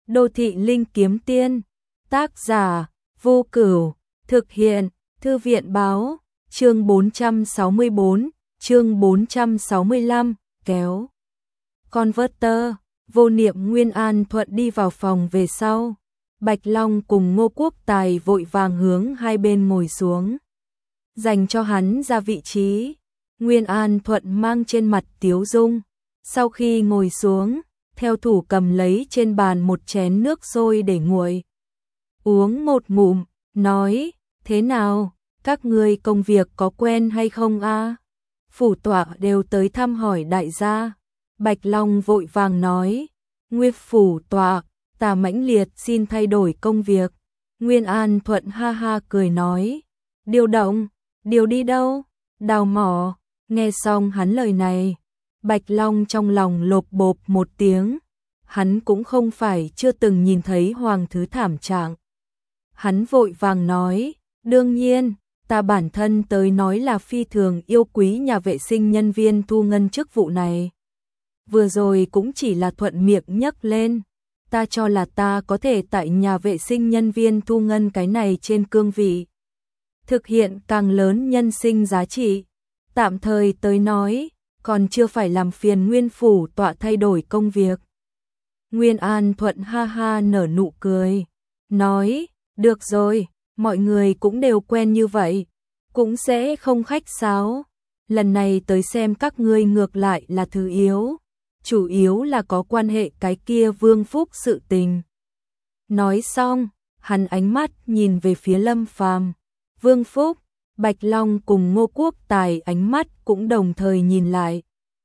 Đô thị linh kiếm tiên, tác giả, Vô Cửu, thực hiện, Thư viện báo, chương 464, chương 465, kéo. Converter, Vô Niệm Nguyên An Thuận đi vào phòng về sau. Bạch Long cùng Ngô Quốc Tài vội vàng hướng hai bên ngồi xuống, dành cho hắn ra vị trí. Nguyên An Thuận mang trên mặt tiếu dung, sau khi ngồi xuống, theo thủ cầm lấy trên bàn một chén nước sôi để nguội. Uống một ngụm, nói, thế nào, các ngươi công việc có quen hay không a? Phủ tọa đều tới thăm hỏi đại gia. Bạch Long vội vàng nói, Nguyên phủ tọa, ta mãnh liệt xin thay đổi công việc. Nguyên An Thuận ha ha cười nói, điều động, điều đi đâu, đào mỏ. Nghe xong hắn lời này, Bạch Long trong lòng lộp bộp một tiếng, hắn cũng không phải chưa từng nhìn thấy hoàng thứ thảm trạng. Hắn vội vàng nói, đương nhiên, ta bản thân tới nói là phi thường yêu quý nhà vệ sinh nhân viên thu ngân chức vụ này. Vừa rồi cũng chỉ là thuận miệng nhắc lên, ta cho là ta có thể tại nhà vệ sinh nhân viên thu ngân cái này trên cương vị thực hiện càng lớn nhân sinh giá trị. Tạm thời tới nói, còn chưa phải làm phiền Nguyên phủ tọa thay đổi công việc. Nguyên An Thuận ha ha nở nụ cười, nói, được rồi, mọi người cũng đều quen như vậy, cũng sẽ không khách sáo. Lần này tới xem các ngươi ngược lại là thứ yếu, chủ yếu là có quan hệ cái kia Vương Phúc sự tình. Nói xong, hắn ánh mắt nhìn về phía Lâm Phàm. Vương Phúc, Bạch Long cùng Ngô Quốc Tài ánh mắt cũng đồng thời nhìn lại.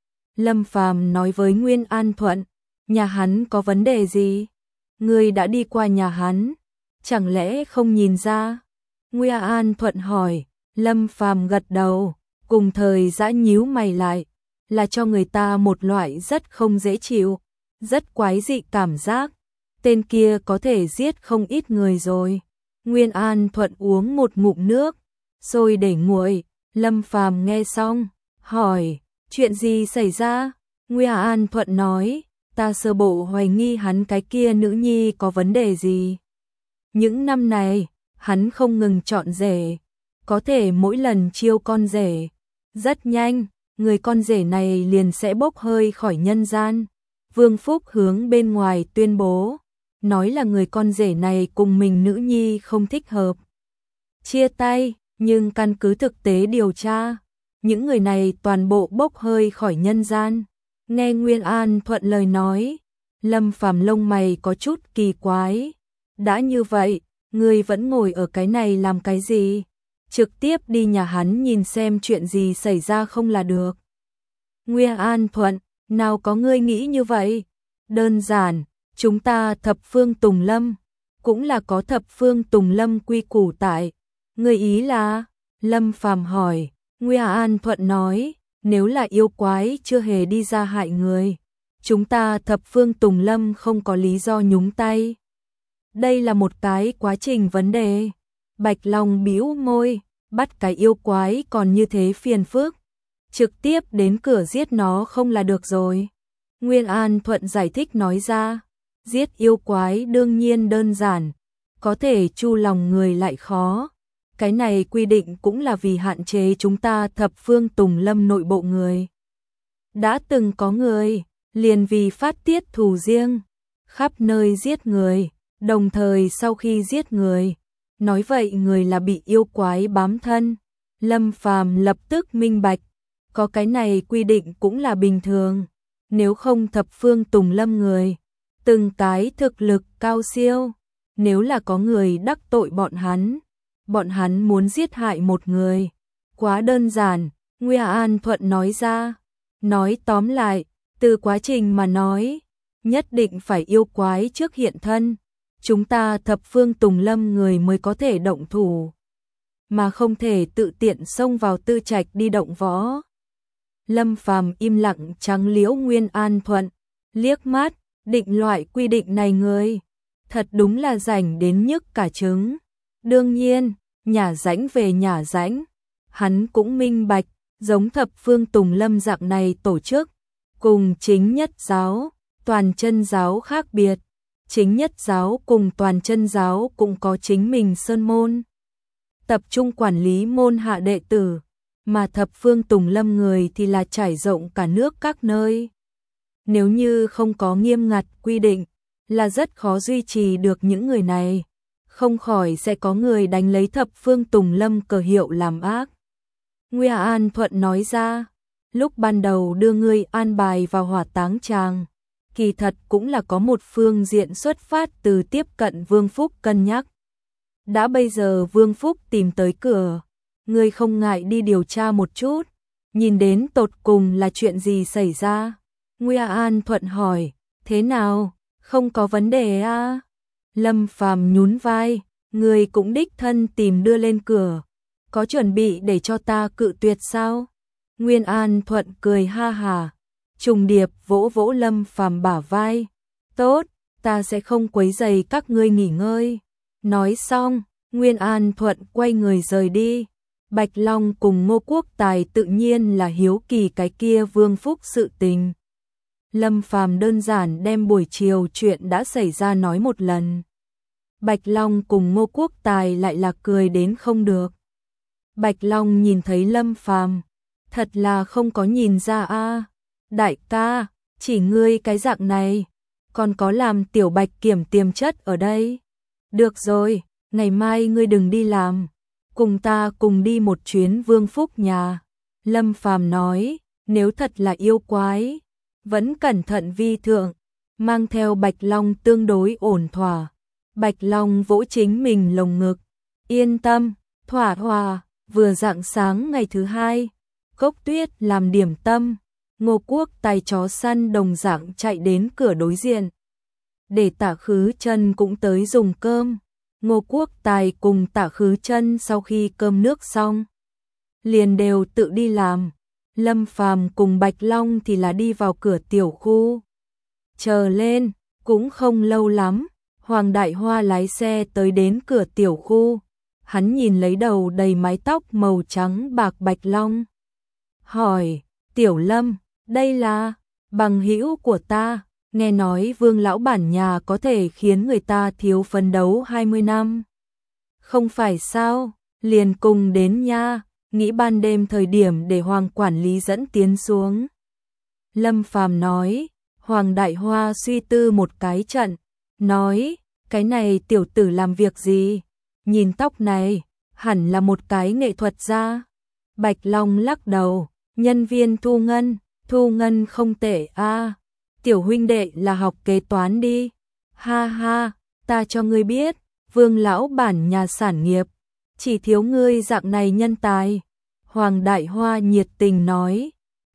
Lâm Phàm nói với Nguyên An Thuận, nhà hắn có vấn đề gì? Ngươi đã đi qua nhà hắn, chẳng lẽ không nhìn ra? Nguyên An Thuận hỏi. Lâm Phàm gật đầu, cùng thời giã nhíu mày lại, là cho người ta một loại rất không dễ chịu, rất quái dị cảm giác. Tên kia có thể giết không ít người rồi. Nguyên An Thuận uống một ngụm nước, rồi để nguội. Lâm Phàm nghe xong, hỏi, chuyện gì xảy ra? Nguyên An Thuận nói, ta sơ bộ hoài nghi hắn cái kia nữ nhi có vấn đề gì. Những năm này, hắn không ngừng chọn rể, có thể mỗi lần chiêu con rể, rất nhanh, người con rể này liền sẽ bốc hơi khỏi nhân gian. Vương Phúc hướng bên ngoài tuyên bố, nói là người con rể này cùng mình nữ nhi không thích hợp, chia tay, nhưng căn cứ thực tế điều tra, những người này toàn bộ bốc hơi khỏi nhân gian. Nghe Nguyên An Thuận lời nói, Lâm Phàm lông mày có chút kỳ quái. Đã như vậy, ngươi vẫn ngồi ở cái này làm cái gì? Trực tiếp đi nhà hắn nhìn xem chuyện gì xảy ra không là được. Nguyên An Thuận, nào có ngươi nghĩ như vậy? Đơn giản, chúng ta thập phương Tùng Lâm, cũng là có thập phương Tùng Lâm quy củ tại. Ngươi ý là? Lâm Phàm hỏi. Nguyên An Thuận nói, nếu là yêu quái chưa hề đi ra hại người, chúng ta thập phương Tùng Lâm không có lý do nhúng tay. Đây là một cái quá trình vấn đề. Bạch Long bĩu môi, bắt cái yêu quái còn như thế phiền phức, trực tiếp đến cửa giết nó không là được rồi. Nguyên An Thuận giải thích nói ra, giết yêu quái đương nhiên đơn giản, có thể chu lòng người lại khó. Cái này quy định cũng là vì hạn chế chúng ta thập phương Tùng Lâm nội bộ người. Đã từng có người, liền vì phát tiết thù riêng, khắp nơi giết người, đồng thời sau khi giết người, nói vậy người là bị yêu quái bám thân. Lâm Phàm lập tức minh bạch, có cái này quy định cũng là bình thường, nếu không thập phương Tùng Lâm người, từng cái thực lực cao siêu, nếu là có người đắc tội bọn hắn muốn giết hại một người, quá đơn giản. Nguyên An Thuận nói ra, nói tóm lại, từ quá trình mà nói, nhất định phải yêu quái trước hiện thân, chúng ta thập phương Tùng Lâm người mới có thể động thủ, mà không thể tự tiện xông vào tư trạch đi động võ. Lâm Phàm im lặng trắng liễu Nguyên An Thuận, liếc mắt, định loại quy định này người, thật đúng là rảnh đến nhức cả trứng. Đương nhiên, nhả rãnh về nhả rãnh, hắn cũng minh bạch, giống thập phương Tùng Lâm dạng này tổ chức, cùng chính nhất giáo, toàn chân giáo khác biệt, chính nhất giáo cùng toàn chân giáo cũng có chính mình sơn môn. Tập trung quản lý môn hạ đệ tử, mà thập phương Tùng Lâm người thì là trải rộng cả nước các nơi. Nếu như không có nghiêm ngặt quy định, là rất khó duy trì được những người này, không khỏi sẽ có người đánh lấy thập phương Tùng Lâm cờ hiệu làm ác. Nguy An Thuận nói ra, lúc ban đầu đưa ngươi an bài vào hỏa táng tràng, kỳ thật cũng là có một phương diện xuất phát từ tiếp cận Vương Phúc cân nhắc. Đã bây giờ Vương Phúc tìm tới cửa, ngươi không ngại đi điều tra một chút, nhìn đến tột cùng là chuyện gì xảy ra. Nguy An Thuận hỏi, thế nào, không có vấn đề à? Lâm Phàm nhún vai, ngươi cũng đích thân tìm đưa lên cửa, có chuẩn bị để cho ta cự tuyệt sao? Nguyên An Thuận cười ha hà, trùng điệp vỗ vỗ Lâm Phàm bả vai, tốt, ta sẽ không quấy rầy các ngươi nghỉ ngơi. Nói xong, Nguyên An Thuận quay người rời đi. Bạch Long cùng Ngô Quốc Tài tự nhiên là hiếu kỳ cái kia Vương Phúc sự tình. Lâm Phàm đơn giản đem buổi chiều chuyện đã xảy ra nói một lần. Bạch Long cùng Ngô Quốc Tài lại là cười đến không được. Bạch Long nhìn thấy Lâm Phàm, thật là không có nhìn ra a. Đại ca, chỉ ngươi cái dạng này, còn có làm tiểu Bạch kiểm tiềm chất ở đây. Được rồi, ngày mai ngươi đừng đi làm, cùng ta cùng đi một chuyến Vương Phúc nhà. Lâm Phàm nói, nếu thật là yêu quái, vẫn cẩn thận vi thượng, mang theo Bạch Long tương đối ổn thỏa. Bạch Long vỗ chính mình lồng ngực, yên tâm, thỏa hòa. Vừa rạng sáng ngày thứ hai, Cốc Tuyết làm điểm tâm, Ngô Quốc Tài chó săn đồng dạng chạy đến cửa đối diện. Để Tạ Khứ Chân cũng tới dùng cơm. Ngô Quốc Tài cùng Tạ Khứ Chân sau khi cơm nước xong, liền đều tự đi làm. Lâm Phàm cùng Bạch Long thì là đi vào cửa tiểu khu. Chờ lên, cũng không lâu lắm, Hoàng Đại Hoa lái xe tới đến cửa tiểu khu. Hắn nhìn lấy đầu đầy mái tóc màu trắng bạc Bạch Long, hỏi, Tiểu Lâm, đây là bằng hữu của ta, nghe nói Vương lão bản nhà có thể khiến người ta thiếu phấn đấu 20 năm. Không phải sao, liền cùng đến nha, nghĩ ban đêm thời điểm để Hoàng quản lý dẫn tiến xuống. Lâm Phàm nói. Hoàng Đại Hoa suy tư một cái trận, nói, cái này tiểu tử làm việc gì? Nhìn tóc này, hẳn là một cái nghệ thuật gia. Bạch Long lắc đầu, nhân viên thu ngân không tệ a. Tiểu huynh đệ là học kế toán đi. Ha ha, ta cho ngươi biết, Vương lão bản nhà sản nghiệp, chỉ thiếu ngươi dạng này nhân tài. Hoàng Đại Hoa nhiệt tình nói,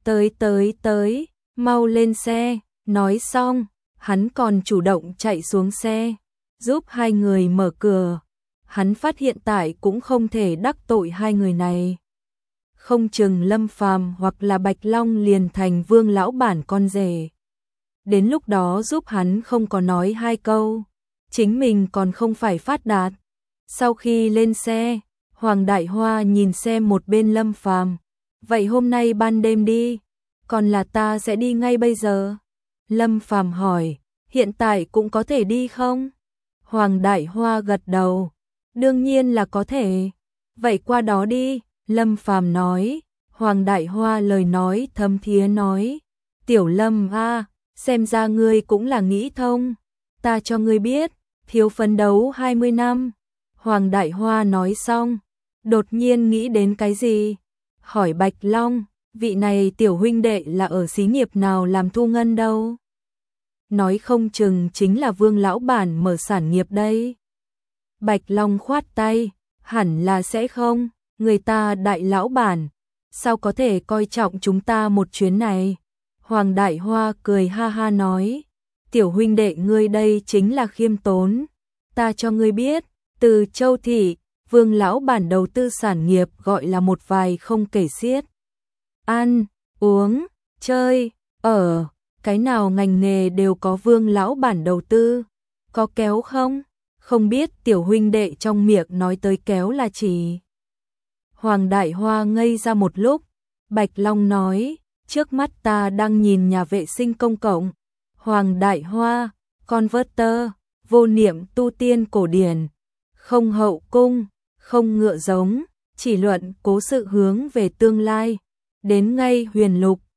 tới, mau lên xe. Nói xong, hắn còn chủ động chạy xuống xe, giúp hai người mở cửa. Hắn phát hiện tại cũng không thể đắc tội hai người này. Không chừng Lâm Phàm hoặc là Bạch Long liền thành Vương lão bản con rể. Đến lúc đó giúp hắn không có nói hai câu, chính mình còn không phải phát đạt. Sau khi lên xe, Hoàng Đại Hoa nhìn xem một bên Lâm Phàm, vậy hôm nay ban đêm đi, còn là ta sẽ đi ngay bây giờ? Lâm Phàm hỏi, hiện tại cũng có thể đi không? Hoàng Đại Hoa gật đầu, đương nhiên là có thể. Vậy qua đó đi, Lâm Phàm nói. Hoàng Đại Hoa lời nói thâm thiế nói, Tiểu Lâm a, xem ra ngươi cũng là nghĩ thông. Ta cho ngươi biết, thiếu phấn đấu 20 năm. Hoàng Đại Hoa nói xong, đột nhiên nghĩ đến cái gì? Hỏi Bạch Long, vị này tiểu huynh đệ là ở xí nghiệp nào làm thu ngân đâu? Nói không chừng chính là Vương lão bản mở sản nghiệp đây. Bạch Long khoát tay, hẳn là sẽ không, người ta đại lão bản, sao có thể coi trọng chúng ta một chuyến này? Hoàng Đại Hoa cười ha ha nói, tiểu huynh đệ ngươi đây chính là khiêm tốn. Ta cho ngươi biết, từ Châu Thị, Vương lão bản đầu tư sản nghiệp gọi là một vài không kể xiết. Ăn, uống, chơi, ở, cái nào ngành nghề đều có Vương lão bản đầu tư. Có kéo không? Không biết tiểu huynh đệ trong miệng nói tới kéo là chỉ. Hoàng Đại Hoa ngây ra một lúc, Bạch Long nói, trước mắt ta đang nhìn nhà vệ sinh công cộng. Hoàng Đại Hoa, converter, vô niệm tu tiên cổ điển, không hậu cung, không ngựa giống, chỉ luận cố sự hướng về tương lai. Đến ngay huyền lục,